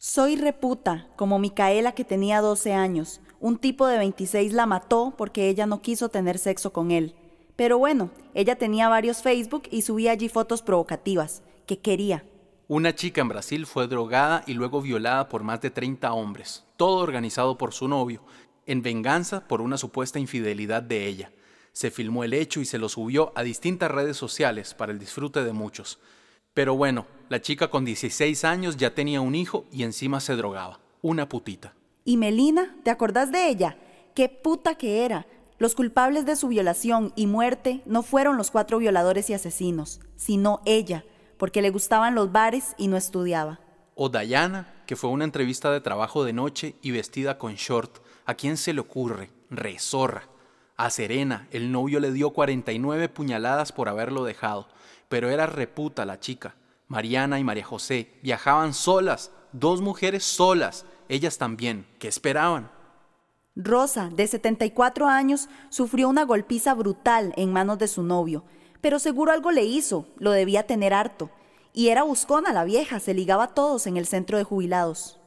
Soy reputa, como Micaela que tenía 12 años. Un tipo de 26 la mató porque ella no quiso tener sexo con él. Pero bueno, ella tenía varios Facebook y subía allí fotos provocativas. ¿Qué quería? Una chica en Brasil fue drogada y luego violada por más de 30 hombres, todo organizado por su novio, en venganza por una supuesta infidelidad de ella. Se filmó el hecho y se lo subió a distintas redes sociales para el disfrute de muchos. Pero bueno, la chica con 16 años ya tenía un hijo y encima se drogaba. Una putita. ¿Y Melina? ¿Te acordás de ella? ¡Qué puta que era! Los culpables de su violación y muerte no fueron los 4 violadores y asesinos, sino ella, porque le gustaban los bares y no estudiaba. O Dayana, que fue a una entrevista de trabajo de noche y vestida con short. ¿A quién se le ocurre? Rezorra. A Serena, el novio le dio 49 puñaladas por haberlo dejado, pero era reputa la chica. Mariana y María José viajaban solas, 2 mujeres solas, ellas también. ¿Qué esperaban? Rosa, de 74 años, sufrió una golpiza brutal en manos de su novio, pero seguro algo le hizo, lo debía tener harto. Y era buscona la vieja, se ligaba a todos en el centro de jubilados.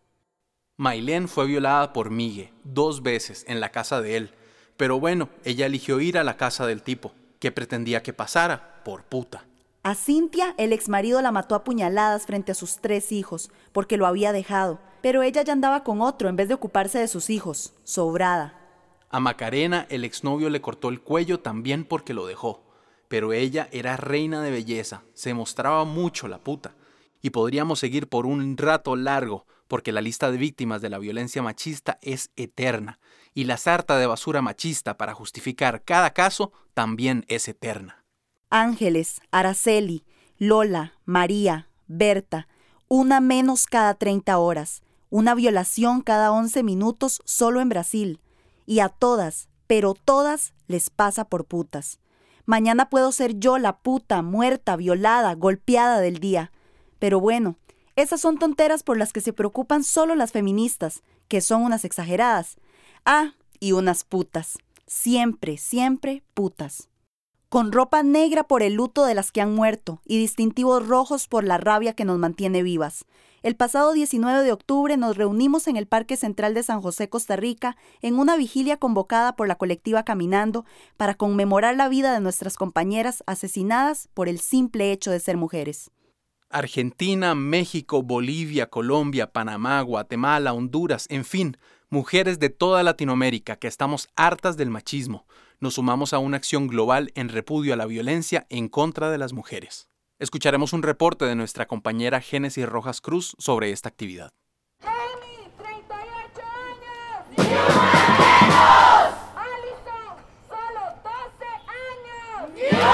Mailén fue violada por Migue 2 veces en la casa de él. Pero bueno, ella eligió ir a la casa del tipo. ¿Qué pretendía que pasara? Por puta. A Cintia, el exmarido la mató a puñaladas frente a sus 3 hijos, porque lo había dejado. Pero ella ya andaba con otro en vez de ocuparse de sus hijos. Sobrada. A Macarena, el exnovio le cortó el cuello también porque lo dejó. Pero ella era reina de belleza, se mostraba mucho la puta. Y podríamos seguir por un rato largo, porque la lista de víctimas de la violencia machista es eterna. Y la sarta de basura machista para justificar cada caso también es eterna. Ángeles, Araceli, Lola, María, Berta, una menos cada 30 horas. Una violación cada 11 minutos solo en Brasil. Y a todas, pero todas, les pasa por putas. Mañana puedo ser yo la puta, muerta, violada, golpeada del día. Pero bueno, esas son tonteras por las que se preocupan solo las feministas, que son unas exageradas. Ah, y unas putas. Siempre, siempre putas. Con ropa negra por el luto de las que han muerto y distintivos rojos por la rabia que nos mantiene vivas. El pasado 19 de octubre nos reunimos en el Parque Central de San José, Costa Rica, en una vigilia convocada por la colectiva Caminando para conmemorar la vida de nuestras compañeras asesinadas por el simple hecho de ser mujeres. Argentina, México, Bolivia, Colombia, Panamá, Guatemala, Honduras, en fin, mujeres de toda Latinoamérica que estamos hartas del machismo. Nos sumamos a una acción global en repudio a la violencia en contra de las mujeres. Escucharemos un reporte de nuestra compañera Génesis Rojas Cruz sobre esta actividad. Amy, 38 años. ¡Violemos! Alison, solo 12 años.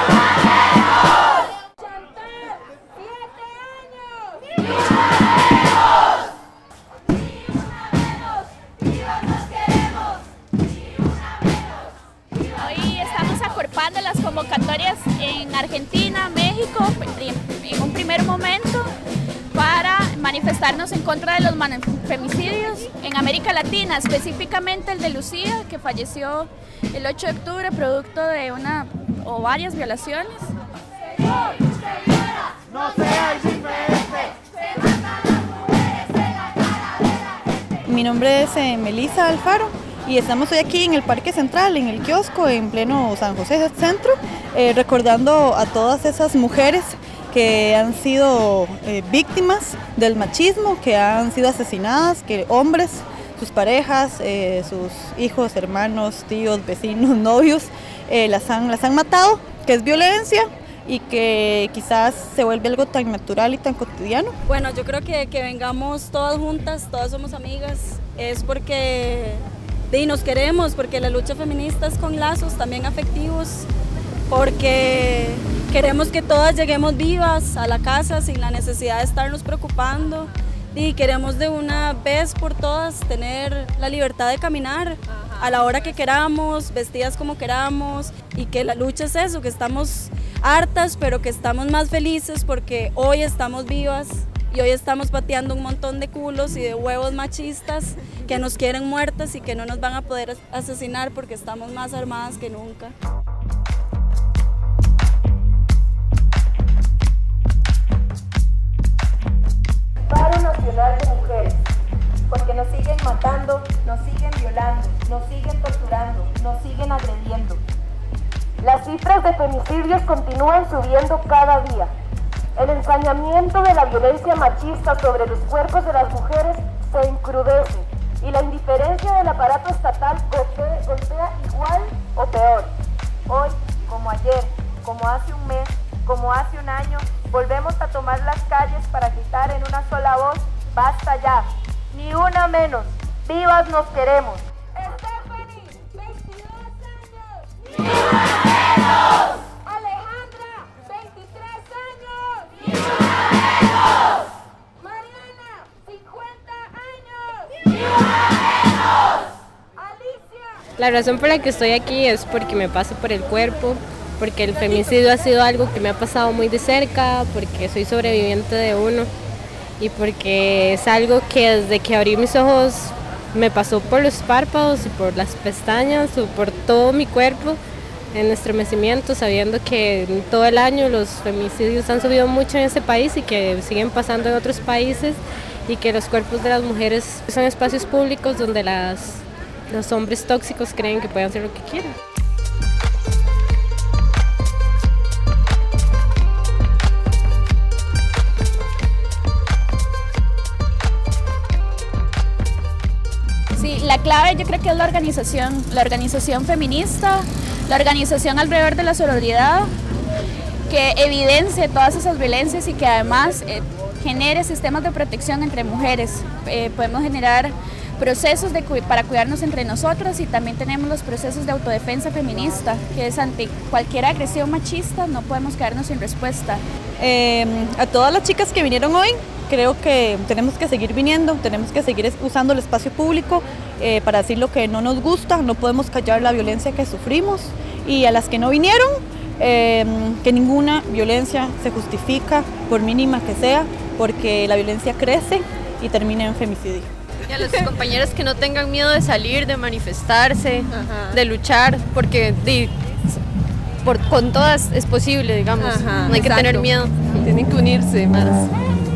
¡Violemos! Chantal, 7 años. ¡Violemos! Ni una menos, vivas nos queremos. Ni una menos. Hoy estamos acorpando las convocatorias en Argentina, México, en un primer momento para manifestarnos en contra de los femicidios en América Latina, específicamente el de Lucía, que falleció el 8 de octubre producto de una o varias violaciones. Señor, señora, no seas diferente. Se matan las mujeres en la cara de la gente. Mi nombre es Melissa Alfaro y estamos hoy aquí en el Parque Central, en el kiosco, en pleno San José Centro, recordando a todas esas mujeres que han sido víctimas del machismo, que han sido asesinadas, que hombres, sus parejas, sus hijos, hermanos, tíos, vecinos, novios, las han matado, que es violencia y que quizás se vuelve algo tan natural y tan cotidiano. Bueno, yo creo que vengamos todas juntas, todas somos amigas, es porque nos queremos, porque la lucha feminista es con lazos también afectivos, porque queremos que todas lleguemos vivas a la casa sin la necesidad de estarnos preocupando y queremos de una vez por todas tener la libertad de caminar a la hora que queramos, vestidas como queramos, y que la lucha es eso, que estamos hartas pero que estamos más felices porque hoy estamos vivas y hoy estamos pateando un montón de culos y de huevos machistas que nos quieren muertas y que no nos van a poder asesinar porque estamos más armadas que nunca. Paro Nacional de Mujeres. cifras de femicidios continúan subiendo cada día. El ensañamiento de la violencia machista sobre los cuerpos de las mujeres se encrudece y la indiferencia del aparato estatal golpea igual o peor. Hoy, como ayer, como hace un mes, como hace un año, volvemos a tomar las calles para gritar en una sola voz: ¡basta ya! ¡Ni una menos! ¡Vivas nos queremos! Stephanie, 22 años. ¡Ni una menos! Alejandra, 23 años. ¡Ni una menos! Mariana, 50 años. ¡Ni una menos! Alicia. La razón por la que estoy aquí es porque me paso por el cuerpo, porque el femicidio ha sido algo que me ha pasado muy de cerca, porque soy sobreviviente de uno y porque es algo que desde que abrí mis ojos me pasó por los párpados y por las pestañas o por todo mi cuerpo en estremecimiento, sabiendo que en todo el año los femicidios han subido mucho en este país y que siguen pasando en otros países y que los cuerpos de las mujeres son espacios públicos donde los hombres tóxicos creen que pueden hacer lo que quieran. Sí, la clave yo creo que es la organización feminista, la organización alrededor de la sororidad, que evidencie todas esas violencias y que además genere sistemas de protección entre mujeres. Podemos generar procesos para cuidarnos entre nosotras y también tenemos los procesos de autodefensa feminista, que es ante cualquier agresión machista no podemos quedarnos sin respuesta. A todas las chicas que vinieron hoy, creo que tenemos que seguir viniendo, tenemos que seguir usando el espacio público para decir lo que no nos gusta, no podemos callar la violencia que sufrimos, y a las que no vinieron, que ninguna violencia se justifica, por mínima que sea, porque la violencia crece y termina en femicidio. Y a los compañeros que no tengan miedo de salir, de manifestarse, de luchar, porque con todas es posible, digamos. No hay que tener miedo. Tienen que unirse más. 46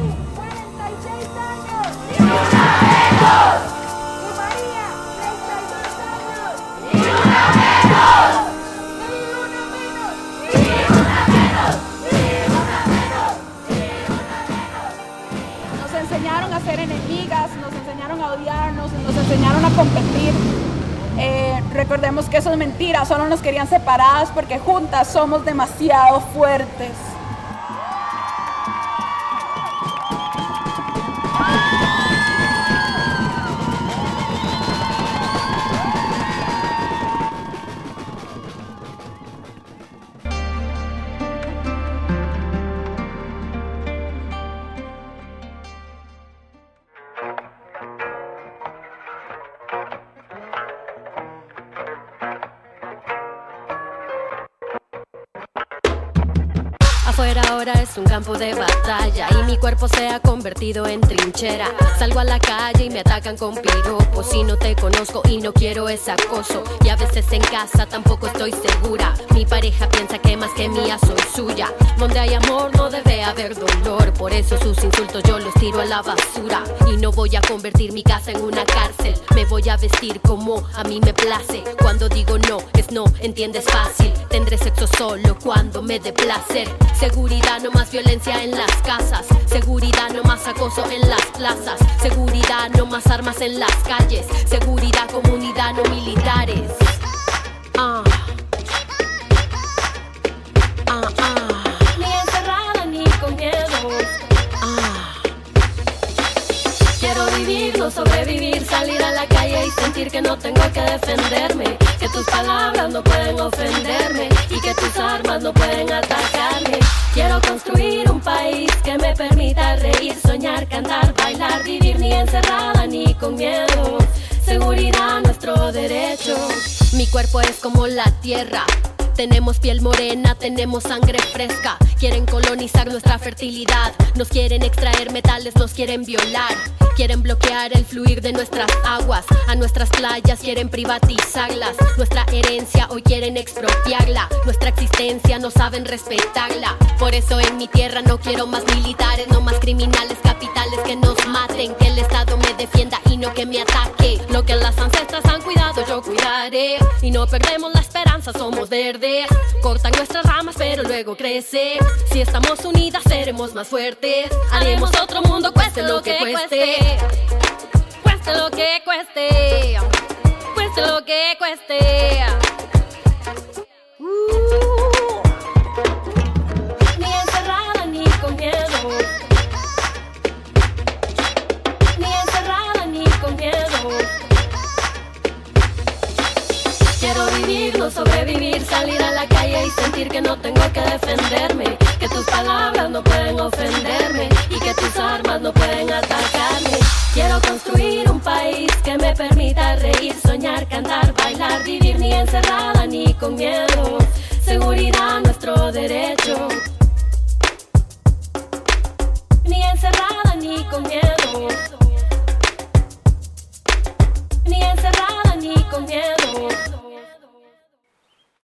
años. ¡Ni una menos! Y María, 32 años. ¡Ni una menos! ¡Ni una menos! ¡Ni una menos! ¡Ni una menos! ¡Ni una menos! Nos enseñaron a ser enemigas, nos enseñaron a odiarnos, nos enseñaron a competir. Recordemos que eso es mentira, solo nos querían separadas porque juntas somos demasiado fuertes. Afuera ahora es un campo de batalla y mi cuerpo se ha convertido en trinchera. Salgo a la calle y me atacan con piropos y no te conozco y no quiero ese acoso. Y a veces en casa tampoco estoy segura. Mi pareja piensa que más que mía soy suya. Donde hay amor no debe haber dolor, por eso sus insultos yo los tiro a la basura. Y no voy a convertir mi casa en una cárcel, me voy a vestir como a mí me place. Cuando digo no, es no, entiendes fácil. Tendré sexo solo cuando me dé placer. Seguridad, no más violencia en las casas. Seguridad, no más acoso en las plazas. Seguridad, no más armas en las calles. Seguridad, comunidad, no militares. Ni encerrada ni con miedo. Quiero vivir, no sobrevivir, salir a la calle y sentir que no tengo que defenderme, que tus palabras no pueden ofenderme y que tus armas no pueden atacarme. Quiero construir un país que me permita reír, soñar, cantar, bailar, vivir ni encerrada ni con miedo. Seguridad, nuestro derecho. Mi cuerpo es como la tierra. Tenemos piel morena, tenemos sangre fresca. Quieren colonizar nuestra fertilidad. Nos quieren extraer metales, nos quieren violar. Quieren bloquear el fluir de nuestras aguas. A nuestras playas quieren privatizarlas. Nuestra herencia hoy quieren expropiarla. Nuestra existencia no saben respetarla. Por eso en mi tierra no quiero más militares, no más criminales capitales que nos maten. Que el Estado me defienda y no que me ataque. Lo que las ancestras han cuidado yo cuidaré. Y no perdemos la esperanza, somos verdes. verdes. Cortan nuestras ramas pero luego crece. Si estamos unidas seremos más fuertes. Haremos otro mundo cueste lo que cueste. Cueste lo que cueste. Cueste lo que cueste. Ni encerrada ni con miedo. Ni encerrada ni con miedo. Quiero vivir, no sobrevivir, salir a la calle y sentir que no tengo que defenderme, que tus palabras no pueden ofenderme y que tus armas no pueden atacarme. Quiero construir un país que me permita reír, soñar, cantar, bailar, vivir ni encerrada ni con miedo. Seguridad, nuestro derecho. Ni encerrada ni con miedo. Ni encerrada ni con miedo.